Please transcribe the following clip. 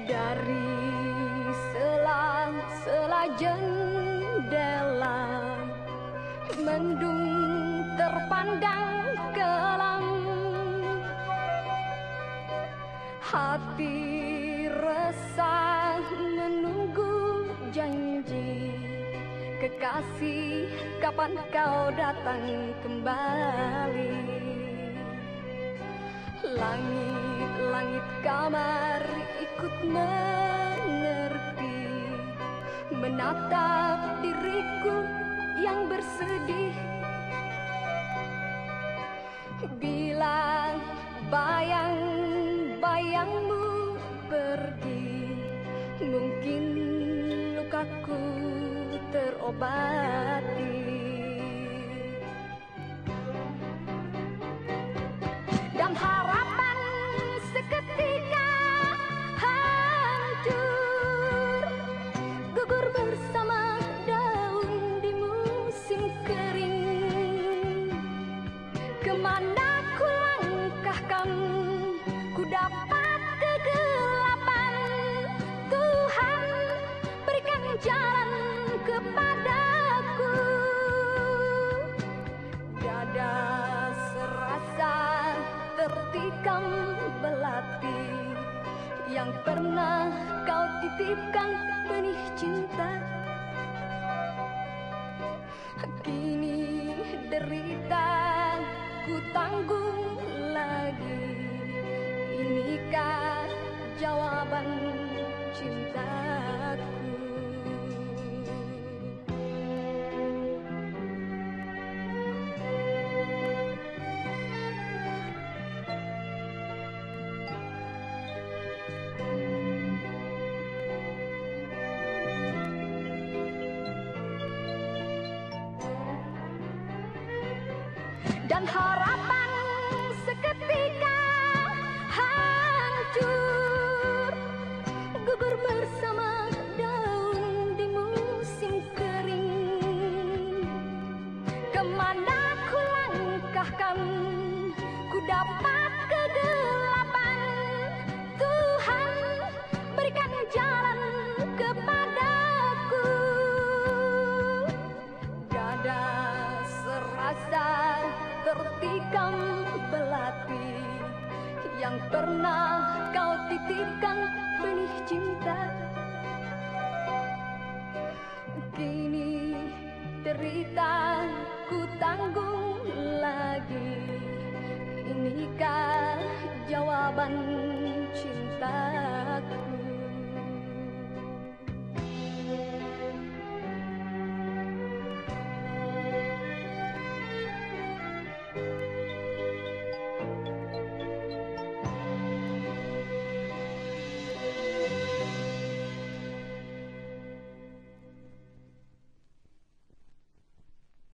Dari sela-sela jendela, mendung terpandang kelam. Hati resah menunggu janji kekasih, kapan kau datang kembali. Langit-langit kamar ikut mengerti, menatap diriku yang bersedih. Bila bayang-bayangmu pergi, mungkin lukaku terobati. Dan harapan seketika hancur, gugur bersama daun di musim kering. Kemana ku langkahkan, ku dapat kegelapan. Tuhan, berikan jalan kepadaku. Dada serasa tertikam belati, yang pernah kau titipkan benih cinta. Kini derita ku tanggung lagi, inikah jawaban cintaku? Dan harapan seketika hancur, gugur bersama daun di musim kering. Kemana ku langkahkan, ku dapat kegelapan. Tuhan, berikan jalan kepadaku. Dada serasa tertikam belati, yang pernah kau titipkan benih cinta. Kini derita ku tanggung lagi, inikah jawaban cintaku?